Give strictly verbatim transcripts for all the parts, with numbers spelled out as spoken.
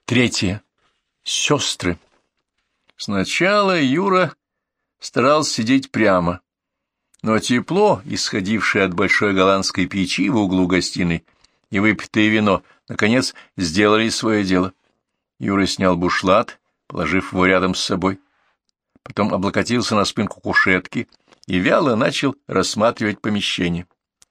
Третье. Сестры. Сначала Юра старался сидеть прямо, но тепло, исходившее от большой голландской печи в углу гостиной, и выпитое вино, наконец, сделали свое дело. Юра снял бушлат, положив его рядом с собой, потом облокотился на спинку кушетки и вяло начал рассматривать помещение.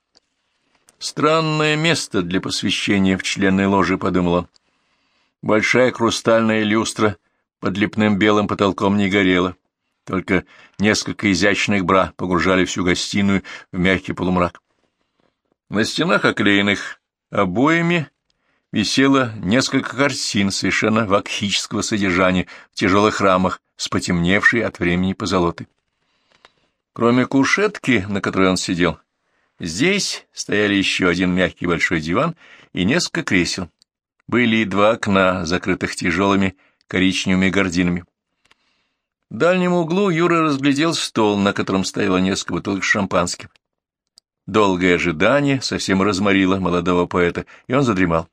«Странное место для посвящения в членной ложи», — подумал он. Большая хрустальная люстра под лепным белым потолком не горела, только несколько изящных бра погружали всю гостиную в мягкий полумрак. На стенах, оклеенных обоями, висело несколько картин совершенно вакхического содержания в тяжелых рамах с потемневшей от времени позолотой. Кроме кушетки, на которой он сидел, здесь стояли еще один мягкий большой диван и несколько кресел. Были и два окна, закрытых тяжелыми коричневыми гардинами. В дальнем углу Юра разглядел стол, на котором стояло несколько бутылок с шампанским. Долгое ожидание совсем разморило молодого поэта, и он задремал.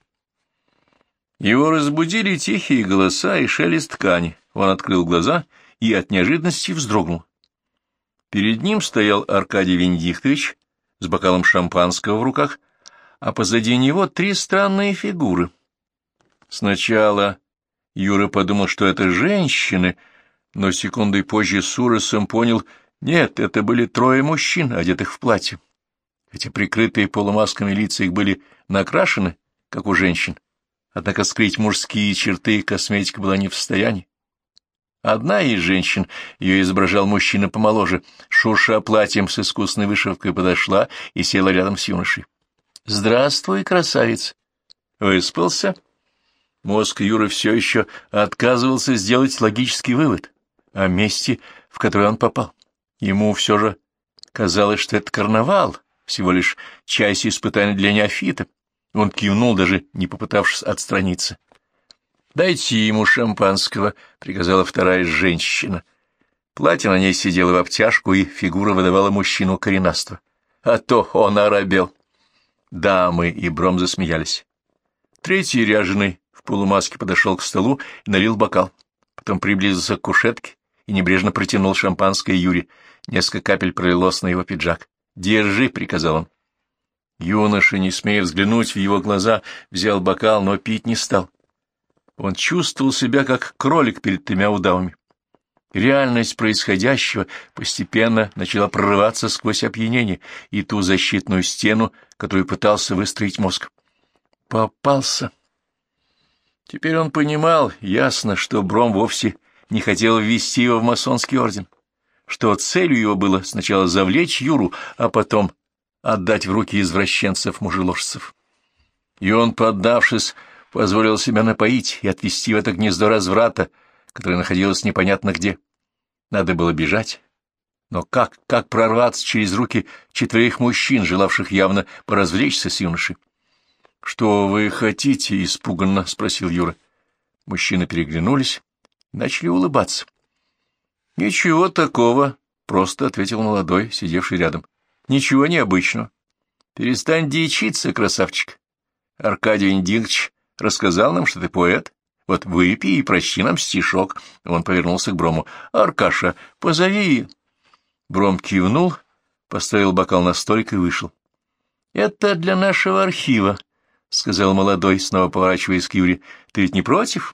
Его разбудили тихие голоса и шелест ткани. Он открыл глаза и от неожиданности вздрогнул. Перед ним стоял Аркадий Венедиктович с бокалом шампанского в руках, а позади него три странные фигуры. Сначала Юра подумал, что это женщины, но секундой позже с ужасом понял, нет, это были трое мужчин, одетых в платье. Хотя прикрытые полумасками лица их были накрашены, как у женщин, однако скрыть мужские черты косметика была не в состоянии. Одна из женщин, ее изображал мужчина помоложе, шурша платьем с искусной вышивкой, подошла и села рядом с юношей. «Здравствуй, красавец! Выспался?» Мозг Юры все еще отказывался сделать логический вывод о месте, в которое он попал. Ему все же казалось, что это карнавал, всего лишь часть испытаний для неофита. Он кивнул, даже не попытавшись отстраниться. «Дайте ему шампанского», — приказала вторая женщина. Платье на ней сидело в обтяжку, и фигура выдавала мужчину коренастого. А то он оробел. Дамы и Бром засмеялись. Третий ряженый в полумаске подошел к столу и налил бокал. Потом приблизился к кушетке и небрежно протянул шампанское Юре. Несколько капель пролилось на его пиджак. «Держи», — приказал он. Юноша, не смея взглянуть в его глаза, взял бокал, но пить не стал. Он чувствовал себя как кролик перед тремя удавами. Реальность происходящего постепенно начала прорываться сквозь опьянение и ту защитную стену, которую пытался выстроить мозг. Попался. Теперь он понимал ясно, что Бром вовсе не хотел ввести его в масонский орден, что целью его было сначала завлечь Юру, а потом отдать в руки извращенцев-мужеложцев. И он, поддавшись, позволил себя напоить и отвезти в это гнездо разврата, которое находилось непонятно где. Надо было бежать. Но как, как прорваться через руки четверых мужчин, желавших явно поразвлечься с юношей? — Что вы хотите? — испуганно спросил Юра. Мужчины переглянулись и начали улыбаться. — Ничего такого, — просто ответил молодой, сидевший рядом. — Ничего необычного. Перестань дичиться, красавчик. Аркадий Венедиктович рассказал нам, что ты поэт. Вот выпей и прочти нам стишок. Он повернулся к Брому. — Аркаша, позови. Бром кивнул, поставил бокал на столик и вышел. — Это для нашего архива, — сказал молодой, снова поворачиваясь к Юре. — Ты ведь не против?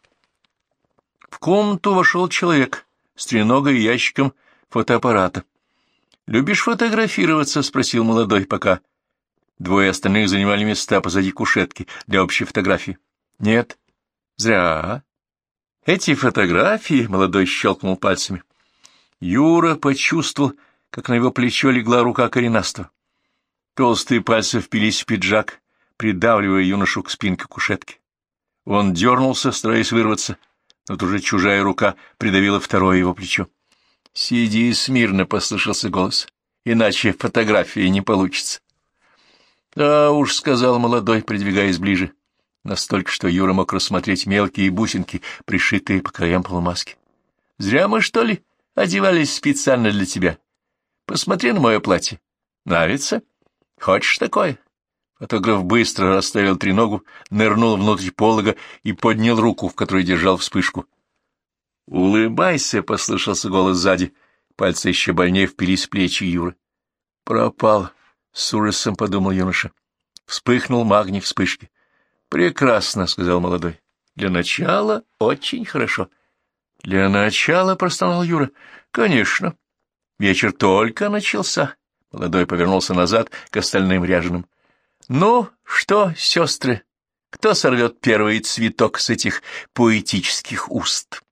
В комнату вошел человек с треногой и ящиком фотоаппарата. — Любишь фотографироваться? — спросил молодой, пока двое остальных занимали места позади кушетки для общей фотографии. — Нет. — Зря. Эти фотографии, — молодой щелкнул пальцами. Юра почувствовал, как на его плечо легла рука коренастого. Толстые пальцы впились в пиджак, придавливая юношу к спинке кушетки. Он дернулся, стараясь вырваться, но тут уже чужая рука придавила второе его плечо. — Сиди смирно, — послышался голос, — иначе фотографии не получится. — Да уж, — сказал молодой, придвигаясь ближе, настолько, что Юра мог рассмотреть мелкие бусинки, пришитые по краям полумаски. — Зря мы, что ли, одевались специально для тебя? Посмотри на мое платье. Нравится? Хочешь такое? Фотограф быстро расставил треногу, нырнул внутрь полога и поднял руку, в которой держал вспышку. «Улыбайся!» — послышался голос сзади. Пальцы еще больнее впились в плечи Юры. «Пропал!» — с ужасом подумал юноша. Вспыхнул магний вспышки. «Прекрасно!» — сказал молодой. «Для начала очень хорошо». «Для начала?» — простонал Юра. «Конечно. Вечер только начался». Молодой повернулся назад к остальным ряженым. «Ну, что, сестры, кто сорвет первый цветок с этих поэтических уст?»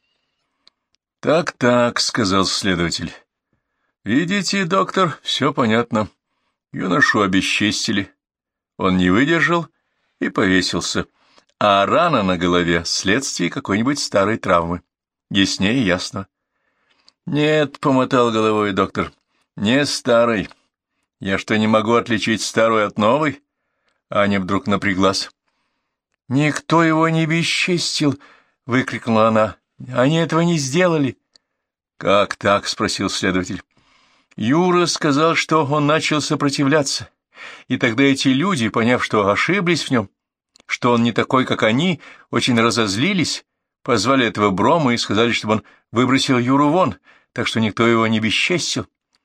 «Так-так», — сказал следователь. «Видите, доктор, все понятно. Юношу обесчестили. Он не выдержал и повесился. А рана на голове — следствие какой-нибудь старой травмы. Яснее ясно». «Нет», — помотал головой доктор, — «не старой. Я что, не могу отличить старую от новой?» Аня вдруг напряглась. «Никто его не бесчестил!» — выкрикнула она. «Они этого не сделали!» «Как так?» — спросил следователь. «Юра сказал, что он начал сопротивляться, и тогда эти люди, поняв, что ошиблись в нем, что он не такой, как они, очень разозлились, позвали этого Брома и сказали, чтобы он выбросил Юру вон, так что никто его не бесчестил».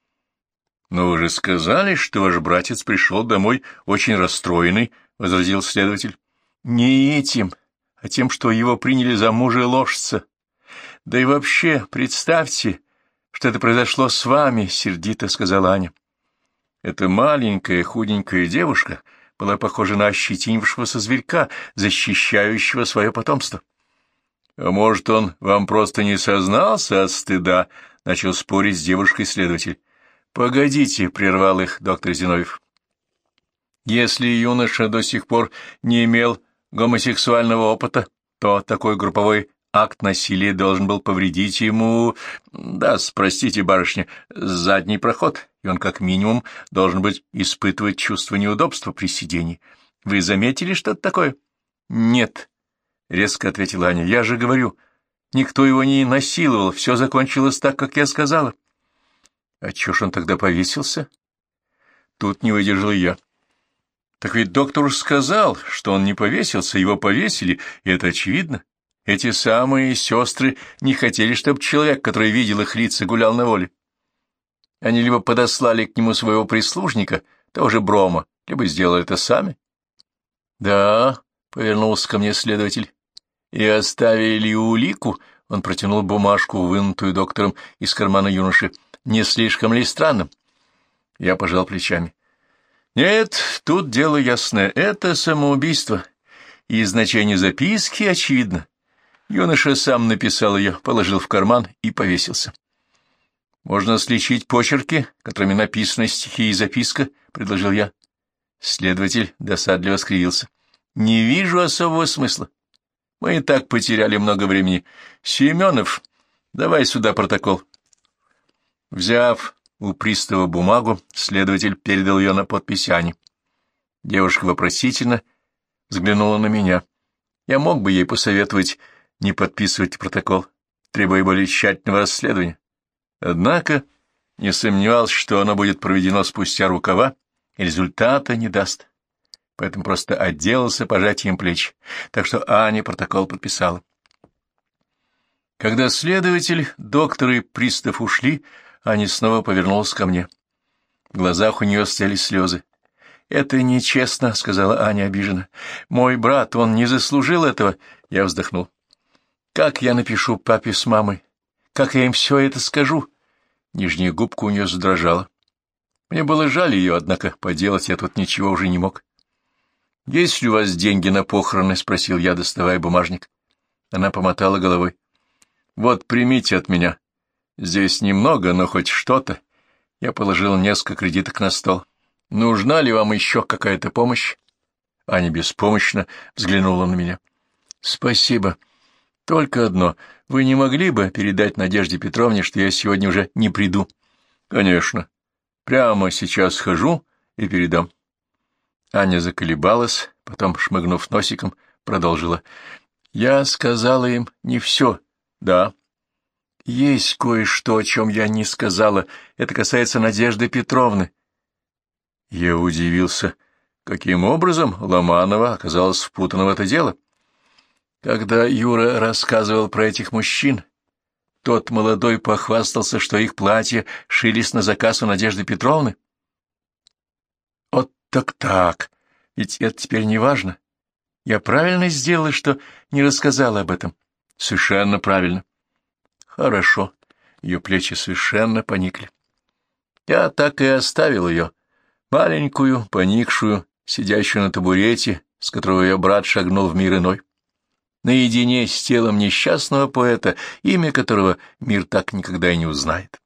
«Но вы же сказали, что ваш братец пришел домой очень расстроенный», — возразил следователь. «Не этим, а тем, что его приняли за мужа-ложца. Да и вообще, представьте, что это произошло с вами», — сердито сказала Аня. Эта маленькая худенькая девушка была похожа на ощетинившегося зверька, защищающего свое потомство. «А может, он вам просто не сознался от стыда?» — начал спорить с девушкой следователь. «Погодите», — прервал их доктор Зиновьев. «Если юноша до сих пор не имел гомосексуального опыта, то такой групповой акт насилия должен был повредить ему, да, простите, барышня, задний проход, и он как минимум должен быть испытывать чувство неудобства при сидении. Вы заметили что-то такое?» «Нет», — резко ответила Аня, — «я же говорю, никто его не насиловал, все закончилось так, как я сказала». «А чё ж он тогда повесился?» Тут не выдержал я. «Так ведь доктор уж сказал, что он не повесился, его повесили, и это очевидно. Эти самые сестры не хотели, чтобы человек, который видел их лица, гулял на воле. Они либо подослали к нему своего прислужника, того же Брома, либо сделали это сами». «Да», — повернулся ко мне следователь, — «и оставили улику», — он протянул бумажку, вынутую доктором из кармана юноши. «Не слишком ли странно?» Я пожал плечами. «Нет, тут дело ясное. Это самоубийство. И значение записки очевидно. Юноша сам написал ее, положил в карман и повесился». «Можно сличить почерки, которыми написаны стихи и записка», — предложил я. Следователь досадливо скривился. «Не вижу особого смысла. Мы и так потеряли много времени. Семенов, давай сюда протокол». Взяв у пристава бумагу, следователь передал ее на подпись Ани. Девушка вопросительно взглянула на меня. Я мог бы ей посоветовать не подписывать протокол, требуя более тщательного расследования. Однако не сомневался, что оно будет проведено спустя рукава и результата не даст. Поэтому просто отделался пожатием плеч, так что Аня протокол подписала. Когда следователь, доктор и пристав ушли, Аня снова повернулась ко мне. В глазах у нее стояли слезы. «Это нечестно», — сказала Аня обиженно. «Мой брат, он не заслужил этого». Я вздохнул. «Как я напишу папе с мамой? Как я им все это скажу?» Нижняя губка у нее задрожала. Мне было жаль ее, однако поделать я тут ничего уже не мог. «Есть ли у вас деньги на похороны?» — спросил я, доставая бумажник. Она помотала головой. «Вот, примите от меня. Здесь немного, но хоть что-то». Я положил несколько кредиток на стол. «Нужна ли вам еще какая-то помощь?» Аня беспомощно взглянула на меня. «Спасибо. Только одно. Вы не могли бы передать Надежде Петровне, что я сегодня уже не приду?» «Конечно. Прямо сейчас схожу и передам». Аня заколебалась, потом, шмыгнув носиком, продолжила. «Я сказала им не все». «Да». «Есть кое-что, о чем я не сказала. Это касается Надежды Петровны». Я удивился. Каким образом Ломанова оказалась впутана в это дело? Когда Юра рассказывал про этих мужчин, тот молодой похвастался, что их платья шились на заказ у Надежды Петровны. Вот так-так, ведь это теперь не важно. Я правильно сделала, что не рассказала об этом? Совершенно правильно. Хорошо, ее плечи совершенно поникли. Я так и оставил ее, маленькую, поникшую, сидящую на табурете, с которого ее брат шагнул в мир иной, наедине с телом несчастного поэта, имя которого мир так никогда и не узнает.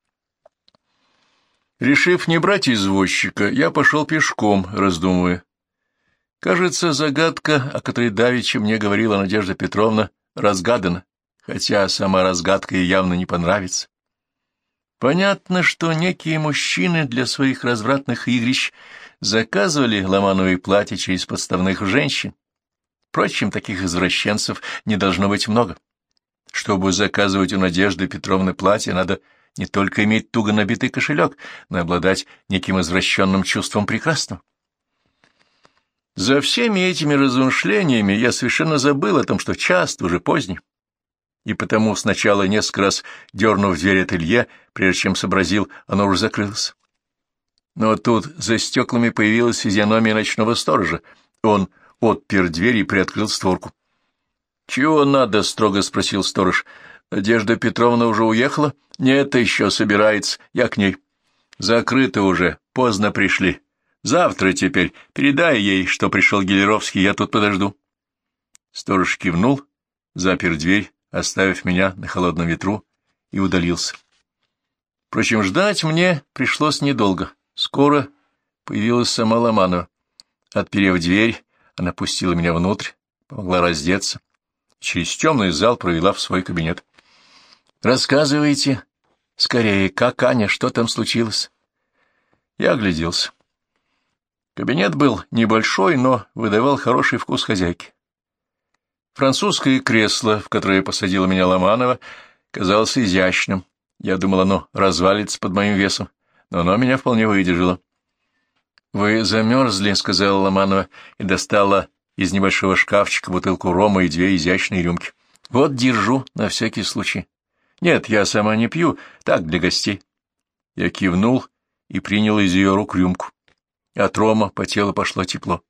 Решив не брать извозчика, я пошел пешком, раздумывая. Кажется, загадка, о которой давеча мне говорила Надежда Петровна, разгадана, хотя сама разгадка ей явно не понравится. Понятно, что некие мужчины для своих развратных игрищ заказывали Ломановые платья через подставных женщин. Впрочем, таких извращенцев не должно быть много. Чтобы заказывать у Надежды Петровны платье, надо не только иметь туго набитый кошелек, но и обладать неким извращенным чувством прекрасного. За всеми этими размышлениями я совершенно забыл о том, что час уже поздний, и потому сначала несколько раз, дернув дверь ателье, прежде чем сообразил, оно уже закрылось. Но тут за стеклами появилась физиономия ночного сторожа. Он отпер дверь и приоткрыл створку. — Чего надо? — строго спросил сторож. — Надежда Петровна уже уехала? — Нет, еще собирается. Я к ней. — Закрыто уже. Поздно пришли. Завтра теперь. Передай ей, что пришел Гелеровский, я тут подожду. Сторож кивнул, запер дверь, оставив меня на холодном ветру, и удалился. Впрочем, ждать мне пришлось недолго. Скоро появилась сама Ломанова. Отперев дверь, она пустила меня внутрь, помогла раздеться, через темный зал провела в свой кабинет. — Рассказывайте скорее, как Аня, что там случилось? Я огляделся. Кабинет был небольшой, но выдавал хороший вкус хозяйки. Французское кресло, в которое посадила меня Ломанова, казалось изящным. Я думал, оно развалится под моим весом, но оно меня вполне выдержало. — Вы замерзли, — сказала Ломанова и достала из небольшого шкафчика бутылку рома и две изящные рюмки. — Вот держу на всякий случай. — Нет, я сама не пью, так, для гостей. Я кивнул и принял из ее рук рюмку. От рома по телу пошло тепло.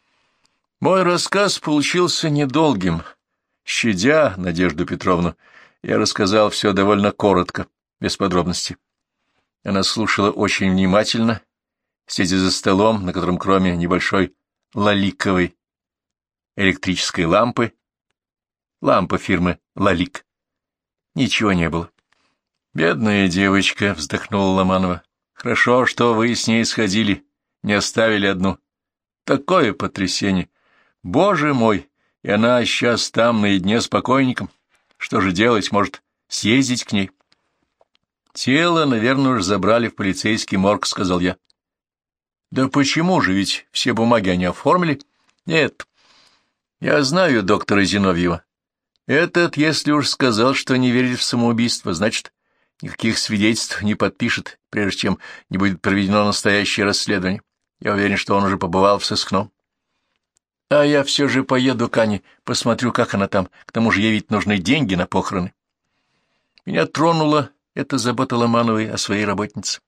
Мой рассказ получился недолгим. Щадя Надежду Петровну, я рассказал все довольно коротко, без подробностей. Она слушала очень внимательно, сидя за столом, на котором кроме небольшой лаликовой электрической лампы, лампа фирмы «Лалик», ничего не было. «Бедная девочка», — вздохнула Ломанова. «Хорошо, что вы с ней сходили, не оставили одну. Такое потрясение! Боже мой! И она сейчас там наедине с покойником. Что же делать? Может, съездить к ней?» «Тело, наверное, уж забрали в полицейский морг», — сказал я. «Да почему же? Ведь все бумаги они оформили». «Нет, я знаю доктора Зиновьева. Этот, если уж сказал, что не верит в самоубийство, значит, никаких свидетельств не подпишет, прежде чем не будет проведено настоящее расследование. Я уверен, что он уже побывал в сыскном. А я все же поеду к Ане, посмотрю, как она там. К тому же ей ведь нужны деньги на похороны». Меня тронула эта забота Ломановой о своей работнице.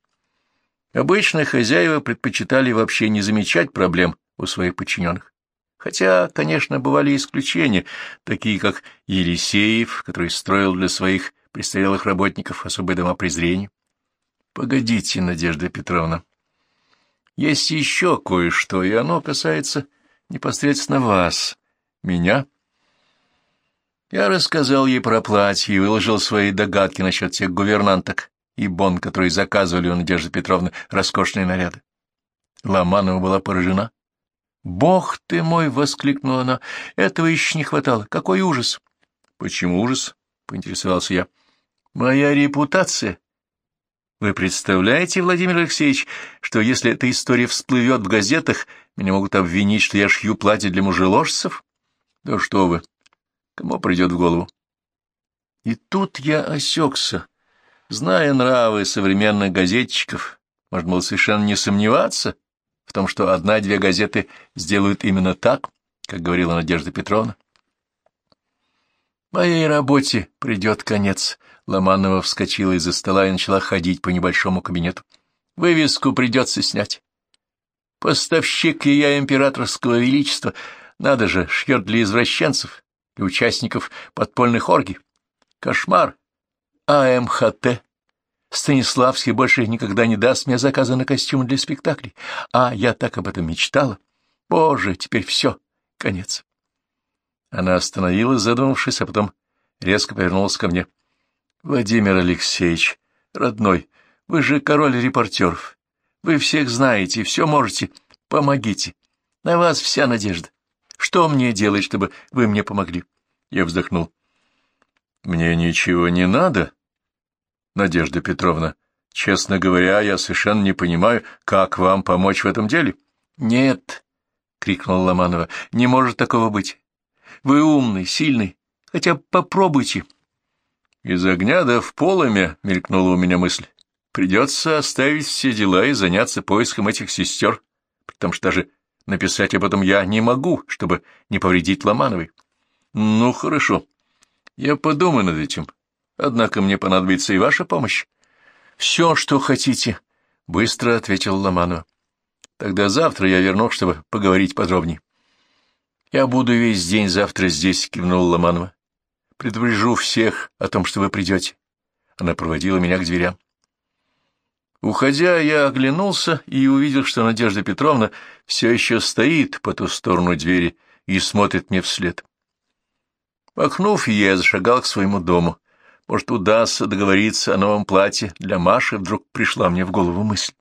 Обычно хозяева предпочитали вообще не замечать проблем у своих подчиненных. Хотя, конечно, бывали исключения, такие как Елисеев, который строил для своих престарелых работников особые дома презрения. Погодите, Надежда Петровна. Есть еще кое-что, и оно касается непосредственно вас, меня. Я рассказал ей про платье и выложил свои догадки насчет тех гувернанток и бон, которые заказывали у Надежды Петровны роскошные наряды. Ломанова была поражена. «Бог ты мой!» — воскликнула она. «Этого еще не хватало. Какой ужас!» «Почему ужас?» — поинтересовался я. «Моя репутация. Вы представляете, Владимир Алексеевич, что если эта история всплывет в газетах, меня могут обвинить, что я шью платье для мужеложцев? Да что вы! Кому придет в голову?» И тут я осекся. Зная нравы современных газетчиков, можно было совершенно не сомневаться в том, что одна-две газеты сделают именно так, как говорила Надежда Петровна. Моей работе придет конец. Ломанова вскочила из-за стола и начала ходить по небольшому кабинету. Вывеску придется снять. Поставщик и я императорского величества. Надо же, шьет для извращенцев, для участников подпольных оргий. Кошмар. А М Х Т. Станиславский больше никогда не даст мне заказа на костюмы для спектаклей. А я так об этом мечтала. Боже, теперь все, конец. Она остановилась, задумавшись, а потом резко повернулась ко мне. — Владимир Алексеевич, родной, вы же король репортеров. Вы всех знаете, все можете. Помогите. На вас вся надежда. Что мне делать, чтобы вы мне помогли? Я вздохнул. — Мне ничего не надо, Надежда Петровна. Честно говоря, я совершенно не понимаю, как вам помочь в этом деле. — Нет, — крикнула Ломанова, — не может такого быть. Вы умный, сильный, хотя попробуйте. Из огня да в полымя мелькнула у меня мысль. Придется оставить все дела и заняться поиском этих сестер, потому что даже написать об этом я не могу, чтобы не повредить Ломановой. Ну, хорошо, я подумаю над этим, однако мне понадобится и ваша помощь. Все, что хотите, — быстро ответила Ломанова. Тогда завтра я вернусь, чтобы поговорить подробнее. Я буду весь день завтра здесь, — кивнула Ломанова. Предупрежу всех о том, что вы придете. Она проводила меня к дверям. Уходя, я оглянулся и увидел, что Надежда Петровна все еще стоит по ту сторону двери и смотрит мне вслед. Махнув ей, я зашагал к своему дому. Может, удастся договориться о новом платье для Маши, вдруг пришла мне в голову мысль.